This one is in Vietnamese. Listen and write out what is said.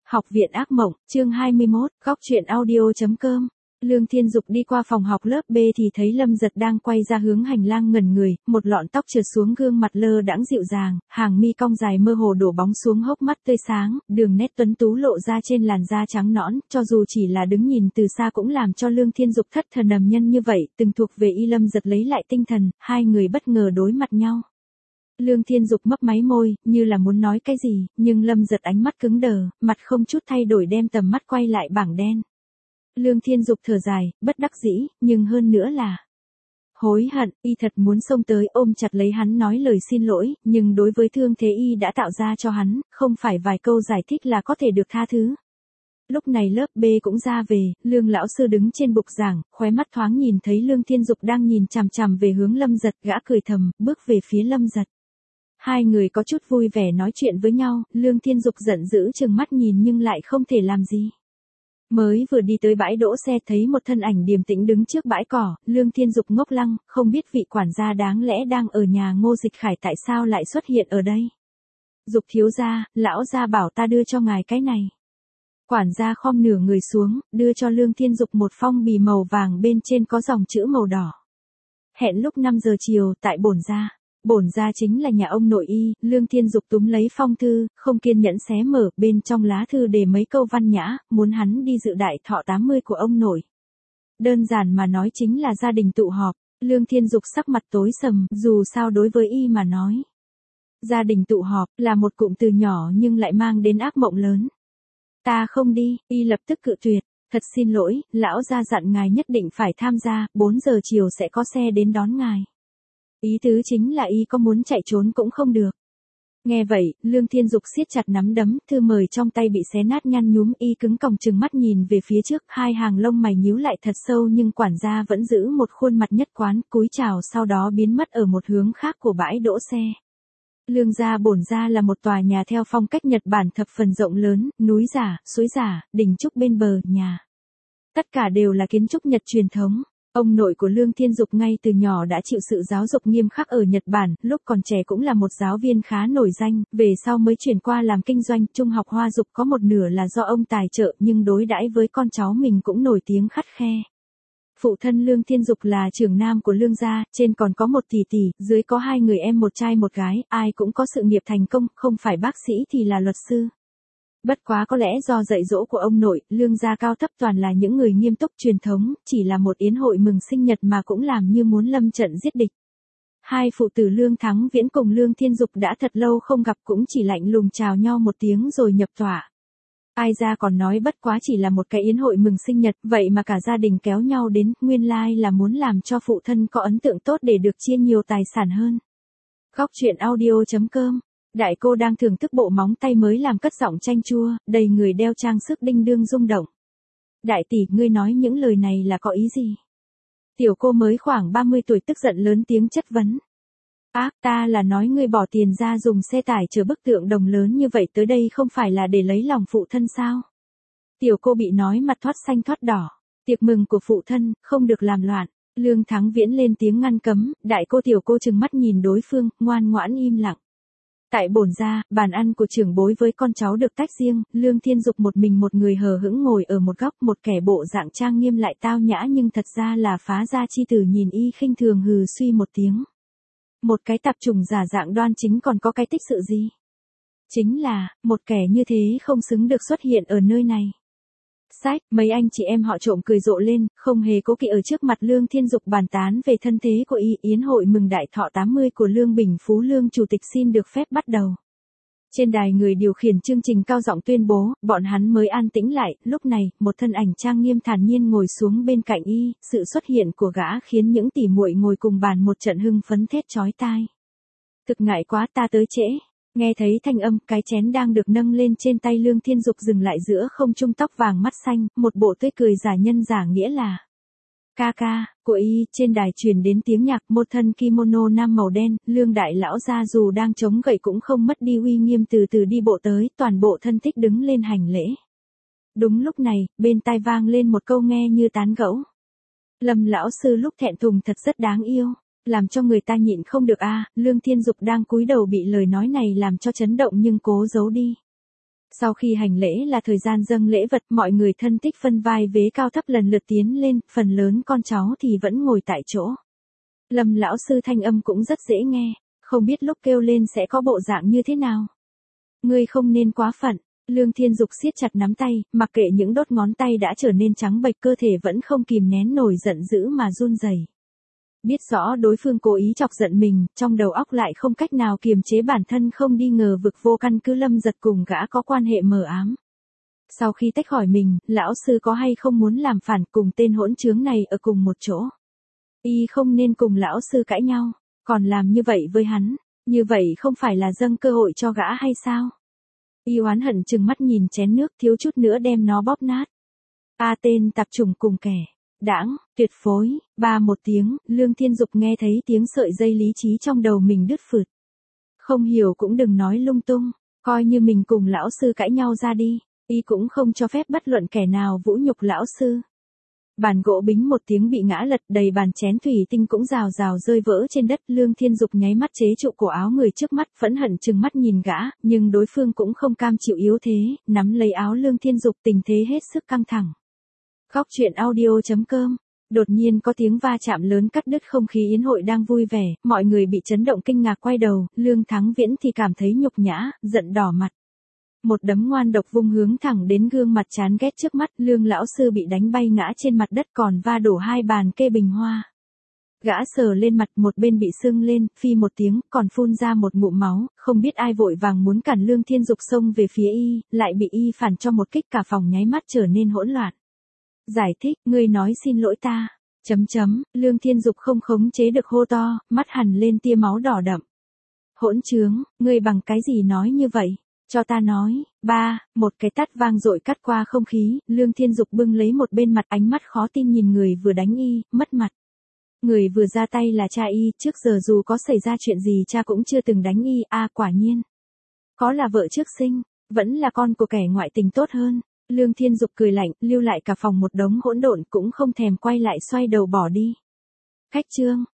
Học viện ác mộng, chương 21, góc truyện audio.com. Lương Thiên Dục đi qua phòng học lớp B thì thấy Lâm Giật đang quay ra hướng hành lang ngẩn người, một lọn tóc trượt xuống gương mặt lơ đãng dịu dàng, hàng mi cong dài mơ hồ đổ bóng xuống hốc mắt tươi sáng, đường nét tuấn tú lộ ra trên làn da trắng nõn, cho dù chỉ là đứng nhìn từ xa cũng làm cho Lương Thiên Dục thất thần nầm nhân như vậy, từng thuộc về y. Lâm Giật lấy lại tinh thần, hai người bất ngờ đối mặt nhau. Lương Thiên Dục mấp máy môi, như là muốn nói cái gì, nhưng Lâm Giật ánh mắt cứng đờ, mặt không chút thay đổi đem tầm mắt quay lại bảng đen. Lương Thiên Dục thở dài, bất đắc dĩ, nhưng hơn nữa là hối hận, y thật muốn xông tới ôm chặt lấy hắn nói lời xin lỗi, nhưng đối với thương thế y đã tạo ra cho hắn, không phải vài câu giải thích là có thể được tha thứ. Lúc này lớp B cũng ra về, Lương lão sư đứng trên bục giảng, khóe mắt thoáng nhìn thấy Lương Thiên Dục đang nhìn chằm chằm về hướng Lâm Giật, gã cười thầm, bước về phía Lâm Giật. Hai người có chút vui vẻ nói chuyện với nhau, Lương Thiên Dục giận dữ trừng mắt nhìn nhưng lại không thể làm gì. Mới vừa đi tới bãi đỗ xe thấy một thân ảnh điềm tĩnh đứng trước bãi cỏ, Lương Thiên Dục ngốc lăng, không biết vị quản gia đáng lẽ đang ở nhà Ngô Dịch Khải tại sao lại xuất hiện ở đây. Dục thiếu gia, lão gia bảo ta đưa cho ngài cái này. Quản gia khom nửa người xuống, đưa cho Lương Thiên Dục một phong bì màu vàng bên trên có dòng chữ màu đỏ. Hẹn lúc 5 giờ chiều tại bổn gia. Bổn gia chính là nhà ông nội y. Lương Thiên Dục túm lấy phong thư, không kiên nhẫn xé mở, bên trong lá thư để mấy câu văn nhã, muốn hắn đi dự đại thọ 80 của ông nội. Đơn giản mà nói chính là gia đình tụ họp. Lương Thiên Dục sắc mặt tối sầm, dù sao đối với y mà nói. Gia đình tụ họp là một cụm từ nhỏ nhưng lại mang đến ác mộng lớn. Ta không đi, y lập tức cự tuyệt. Thật xin lỗi, lão gia dặn ngài nhất định phải tham gia, 4 giờ chiều sẽ có xe đến đón ngài. Ý tứ chính là y có muốn chạy trốn cũng không được. Nghe vậy, Lương Thiên Dục siết chặt nắm đấm, thư mời trong tay bị xé nát nhăn nhúm, y cứng còng trừng mắt nhìn về phía trước, hai hàng lông mày nhíu lại thật sâu nhưng quản gia vẫn giữ một khuôn mặt nhất quán, cúi chào sau đó biến mất ở một hướng khác của bãi đỗ xe. Lương gia bổn gia là một tòa nhà theo phong cách Nhật Bản thập phần rộng lớn, núi giả, suối giả, đình trúc bên bờ nhà. Tất cả đều là kiến trúc Nhật truyền thống. Ông nội của Lương Thiên Dục ngay từ nhỏ đã chịu sự giáo dục nghiêm khắc ở Nhật Bản, lúc còn trẻ cũng là một giáo viên khá nổi danh, về sau mới chuyển qua làm kinh doanh, trung học Hoa Dục có một nửa là do ông tài trợ nhưng đối đãi với con cháu mình cũng nổi tiếng khắt khe. Phụ thân Lương Thiên Dục là trưởng nam của Lương gia, trên còn có một tỷ tỷ, dưới có hai người em một trai một gái, ai cũng có sự nghiệp thành công, không phải bác sĩ thì là luật sư. Bất quá có lẽ do dạy dỗ của ông nội, Lương gia cao thấp toàn là những người nghiêm túc truyền thống, chỉ là một yến hội mừng sinh nhật mà cũng làm như muốn lâm trận giết địch. Hai phụ tử Lương Thắng Viễn cùng Lương Thiên Dục đã thật lâu không gặp cũng chỉ lạnh lùng chào nhau một tiếng rồi nhập tọa. Ai ra còn nói bất quá chỉ là một cái yến hội mừng sinh nhật, vậy mà cả gia đình kéo nhau đến, nguyên lai là muốn làm cho phụ thân có ấn tượng tốt để được chia nhiều tài sản hơn. Góc truyện audio.com. Đại cô đang thưởng thức bộ móng tay mới làm cất giọng chanh chua, đầy người đeo trang sức đinh đương rung động. Đại tỷ, ngươi nói những lời này là có ý gì? Tiểu cô mới khoảng 30 tuổi tức giận lớn tiếng chất vấn. Ta là nói ngươi bỏ tiền ra dùng xe tải chở bức tượng đồng lớn như vậy tới đây không phải là để lấy lòng phụ thân sao? Tiểu cô bị nói mặt thoát xanh thoát đỏ. Tiệc mừng của phụ thân, không được làm loạn. Lương Thắng Viễn lên tiếng ngăn cấm, đại cô tiểu cô trừng mắt nhìn đối phương, ngoan ngoãn im lặng. Tại bổn gia, bàn ăn của trưởng bối với con cháu được tách riêng, Lương Thiên Dục một mình một người hờ hững ngồi ở một góc, một kẻ bộ dạng trang nghiêm lại tao nhã nhưng thật ra là phá gia chi tử nhìn y khinh thường hừ suy một tiếng. Một cái tạp chủng giả dạng đoan chính còn có cái tích sự gì? Chính là, một kẻ như thế không xứng được xuất hiện ở nơi này. Sách, mấy anh chị em họ trộm cười rộ lên, không hề cố kỵ ở trước mặt Lương Thiên Dục bàn tán về thân thế của y. Yến hội mừng đại thọ 80 của Lương Bình Phú Lương chủ tịch xin được phép bắt đầu. Trên đài người điều khiển chương trình cao giọng tuyên bố, bọn hắn mới an tĩnh lại, lúc này, một thân ảnh trang nghiêm thản nhiên ngồi xuống bên cạnh y, sự xuất hiện của gã khiến những tỷ muội ngồi cùng bàn một trận hưng phấn thét chói tai. Thực ngại quá, ta tới trễ. Nghe thấy thanh âm, cái chén đang được nâng lên trên tay Lương Thiên Dục dừng lại giữa không trung, tóc vàng mắt xanh, một bộ tươi cười giả nhân giả nghĩa là. Ca ca, của y, trên đài truyền đến tiếng nhạc, một thân kimono nam màu đen, Lương đại lão gia dù đang chống gậy cũng không mất đi uy nghiêm từ từ đi bộ tới, toàn bộ thân thích đứng lên hành lễ. Đúng lúc này, bên tai vang lên một câu nghe như tán gẫu. Lâm lão sư lúc thẹn thùng thật rất đáng yêu. Làm cho người ta nhịn không được Lương Thiên Dục đang cúi đầu bị lời nói này làm cho chấn động nhưng cố giấu đi. Sau khi hành lễ là thời gian dâng lễ vật, mọi người thân thích phân vai vế cao thấp lần lượt tiến lên, phần lớn con cháu thì vẫn ngồi tại chỗ. Lâm lão sư thanh âm cũng rất dễ nghe, không biết lúc kêu lên sẽ có bộ dạng như thế nào. Ngươi không nên quá phận. Lương Thiên Dục siết chặt nắm tay, mặc kệ những đốt ngón tay đã trở nên trắng bệch, cơ thể vẫn không kìm nén nổi giận dữ mà run rẩy. Biết rõ đối phương cố ý chọc giận mình, trong đầu óc lại không cách nào kiềm chế bản thân không đi ngờ vực vô căn cứ Lâm Giật cùng gã có quan hệ mờ ám. Sau khi tách khỏi mình, lão sư có hay không muốn làm phản cùng tên hỗn trướng này ở cùng một chỗ? Y không nên cùng lão sư cãi nhau, còn làm như vậy với hắn, như vậy không phải là dâng cơ hội cho gã hay sao? Y oán hận trừng mắt nhìn chén nước thiếu chút nữa đem nó bóp nát. Tên tạp chủng cùng kẻ. Đãng, tuyệt phối, ba một tiếng, Lương Thiên Dục nghe thấy tiếng sợi dây lý trí trong đầu mình đứt phượt. Không hiểu cũng đừng nói lung tung, coi như mình cùng lão sư cãi nhau ra đi, y cũng không cho phép bất luận kẻ nào vũ nhục lão sư. Bàn gỗ bính một tiếng bị ngã lật, đầy bàn chén thủy tinh cũng rào rào rơi vỡ trên đất. Lương Thiên Dục nháy mắt chế trụ cổ áo người trước mắt, phẫn hận trừng mắt nhìn gã, nhưng đối phương cũng không cam chịu yếu thế, nắm lấy áo Lương Thiên Dục, tình thế hết sức căng thẳng. Góc truyện audio.com. Đột nhiên có tiếng va chạm lớn cắt đứt không khí yến hội đang vui vẻ, mọi người bị chấn động kinh ngạc quay đầu, Lương Thắng Viễn thì cảm thấy nhục nhã, giận đỏ mặt. Một đấm ngoan độc vung hướng thẳng đến gương mặt chán ghét trước mắt, Lương lão sư bị đánh bay ngã trên mặt đất còn va đổ hai bàn kê bình hoa. Gã sờ lên mặt, một bên bị sưng lên, phi một tiếng, còn phun ra một ngụm máu, không biết ai vội vàng muốn cản Lương Thiên Dục xông về phía y, lại bị y phản cho một kích, cả phòng nháy mắt trở nên hỗn loạn. Giải thích, ngươi nói xin lỗi ta. Lương Thiên Dục không khống chế được hô to, mắt hằn lên tia máu đỏ đậm. Hỗn trướng, ngươi bằng cái gì nói như vậy? Cho ta nói. Một cái tát vang dội cắt qua không khí, Lương Thiên Dục bưng lấy một bên mặt, ánh mắt khó tin nhìn người vừa đánh y, mất mặt. Người vừa ra tay là cha y, trước giờ dù có xảy ra chuyện gì cha cũng chưa từng đánh y, quả nhiên. Có là vợ trước sinh, vẫn là con của kẻ ngoại tình tốt hơn. Lương Thiên Dục cười lạnh, lưu lại cả phòng một đống hỗn độn, cũng không thèm quay lại xoay đầu bỏ đi. Khách trương,